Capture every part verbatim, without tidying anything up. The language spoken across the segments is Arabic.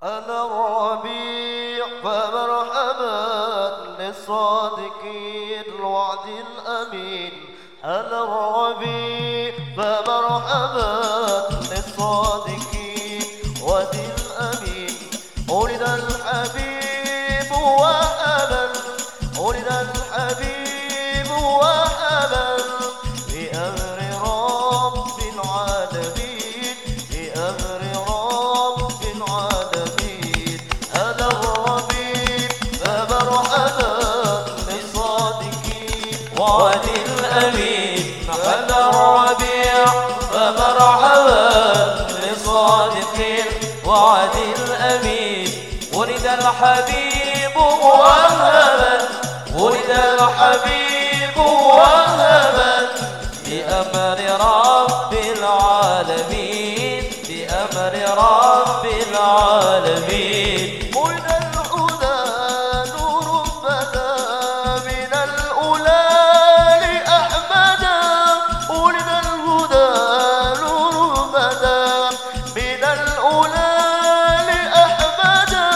أنا الربيع فمرحبا للصادقين الوعد الأمين. أنا الربيع فمرحبا للصادقين وعد الأمين. ولد الحبيب وهبا، ولد الحبيب وهبا بأمر رب العالمين، بأمر رب العالمين. أنا الربيع فمرحبا للصادقين وعد الأمين. أنا الربيع فمرحبا للصادقين وعد الأمين. ولد الحبيب وهبا، ولد الحبيب وهبا بأمر رب العالمين، بأمر رب العالمين. ولد الهدى نور بدا من الأولى لأحمدا، ولد الهدى نور بدا من الأولى لأحمدا.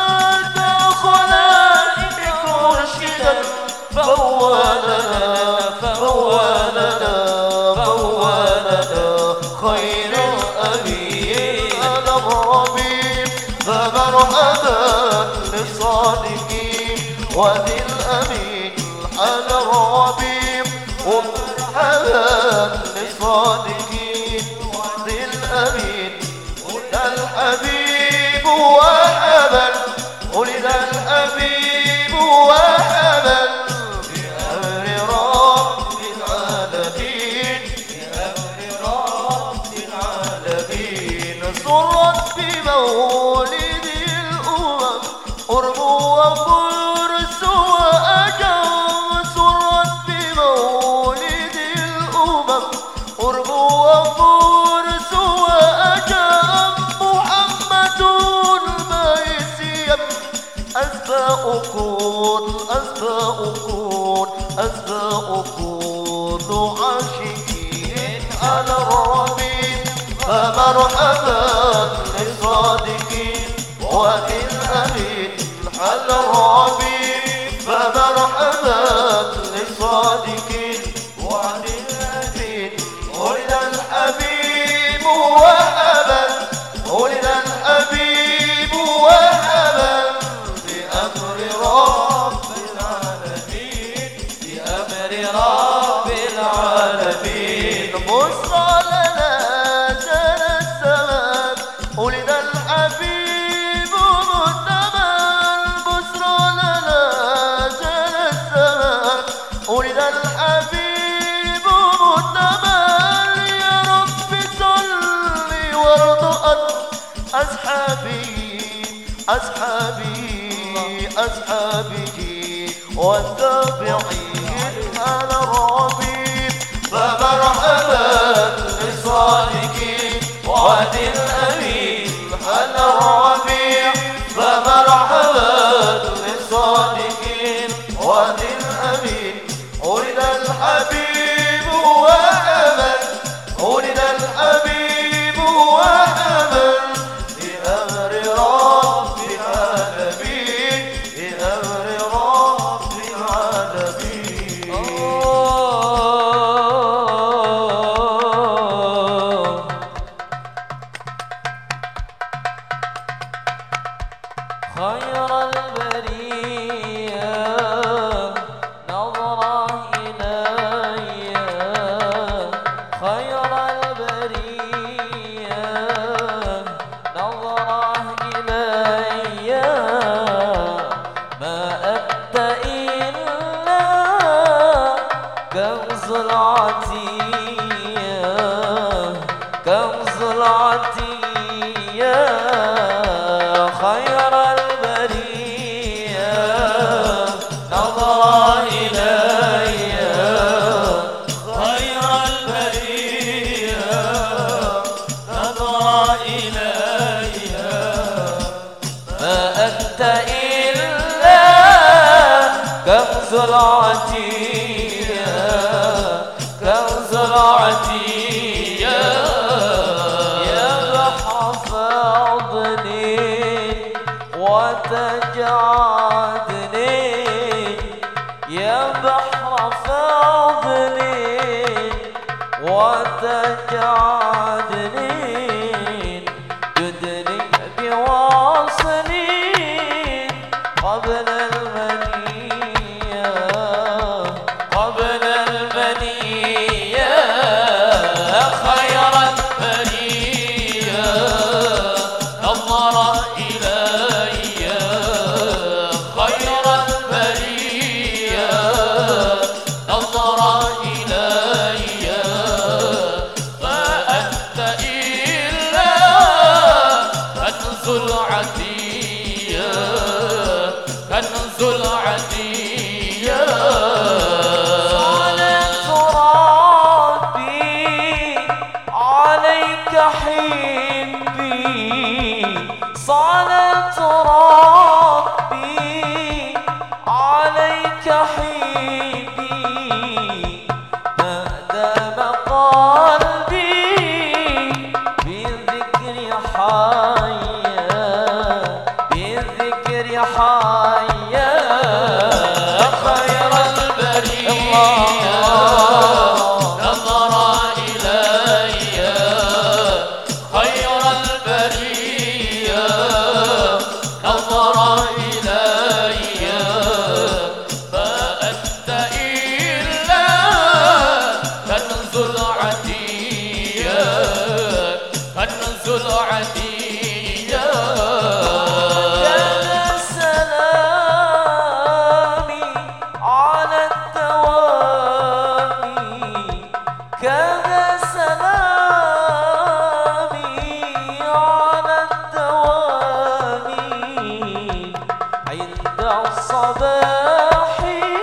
دخل مرشدا فولنا فولنا فولنا خير الأمين. أنا الربيع فمرحبا للصادقين وذي الأمين. أنا الربيع ومرحبا للصادقين وذي الأمين. ولد الحبيب وهبا، ولد الحبيب وهبا بأمر رب العالمين، بأمر رب العالمين. سرت بمولد الأمم قرب وفرس وأجم، سرت بمولد الأمم قرب وفرس وأجم. محمد الميسيم أسبى أكون، أسبى أكون، أسبى أكون عاشقين. أنا الربيع فمرحبا للصادقين وذي الأمين. أنا الربيع فمرحبا للصادقين وذي الأمين. ولد الحبيب وهبا، ولد الحبيب وهبا بأمر رب العالمين، بأمر رب العالمين. بشرى لنا جل الزمان ولد الحبيب مؤتمن. بشرى لنا جل الزمان ولد الحبيب مؤتمن. يا رب صلي وارض أصحابي أصحابي أصحابه والتابعين. أنا الربيع فمرحبا للصادقين وذي الأمين. أنا الربيع فمرحبا للصادقين وذي الأمين. ولد الحبيب وهبا، ولد الحبيب وهبا بأمر رب العالمين، بأمر رب العالمين. خير البرية نظرة إلي، خير البرية نظرة إلي. ما أنت إلا كنز العطية، كنز العطية. خير البرية نظرة إلي، خير البرية نظرة إلي. ما أنت إلا كنز العطية، كنز العطية. يا بحر فاضني وتجعدني يا بحر فضلي وتجعدني جدني بواصلي قبل المنية قبل المنية خير البرية نظر إلي خير البرية نظر إلي فأنت إلا كنز العتية كنز العتية صلاة ربي عليك حبي صلاة ربي عليك حبي ما دام قلبي بالذكر حيا بالذكر حيا خير البرية نظر إلي خير البرية نظر إلي فأنت إلا كنز العتية كنز العتية كان سلامي على الدوام كان سلامي على الدوام عند الصباح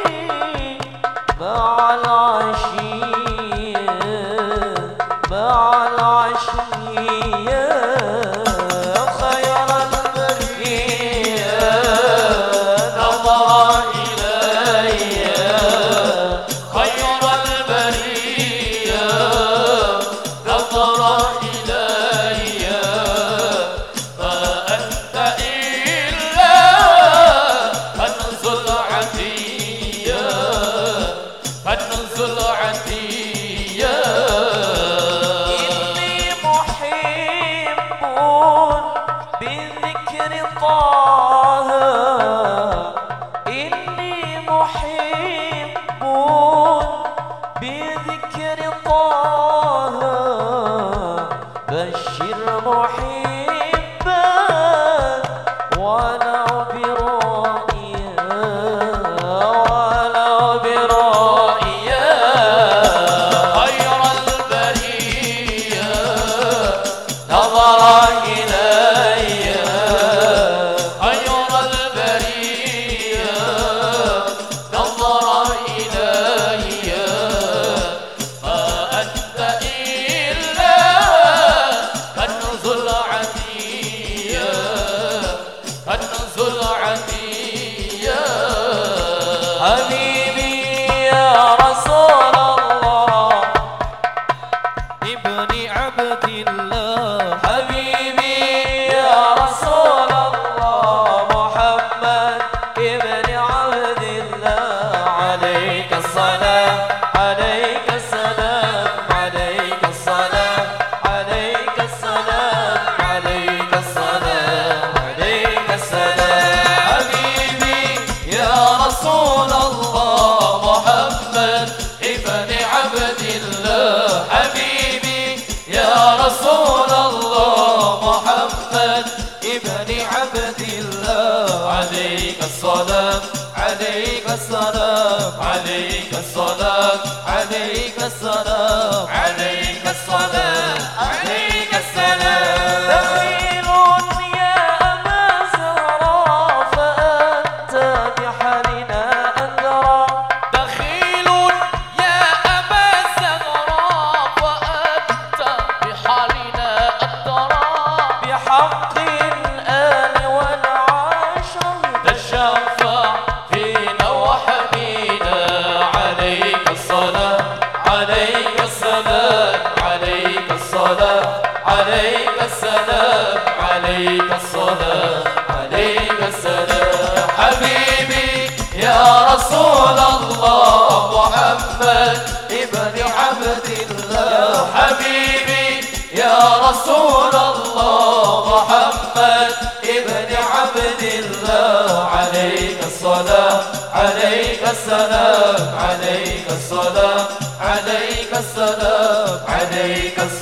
مع العشية مع العشية خير البرية نظر إلي خير البرية نظر إلي فأنت إلا كنز العتية كنز العتية إني محب بذكر طه إني محب بذكر طه بشر محبا ولو برؤيا ولو برؤيا خير البرية نظر إلي خير البرية نظر إلي فأنت إلا كنز العتية كنز العتية حبيبي يا رسول الله ابن عبد الله حبيبي يا رسول الله محمد ابن عبد الله عليك الصلاة عليك السلام عليك الصلاة عليك السلام عليك الصلاة عليك السلام حبيبي يا رسول الله محمد ابن عبد الله حبيبي يا رسول الله محمد ابن عبد الله عليك الصلاة عليك السلام عليك الصلاة عليك السلام عليك الصلاة عليك السلام دخيل يا أبا زهراء فأنت بحالنا أدرى بخيل يا أبا الزهراء فأنت بحالنا أدرى بحق الآل والعشر تشفع فينا وحمينا عليك الصلاة عليك السلام رسول الله محمد ابن عبد الله عليك الصلاة عليك السلام عليك الصلاة عليك السلام عليك السلام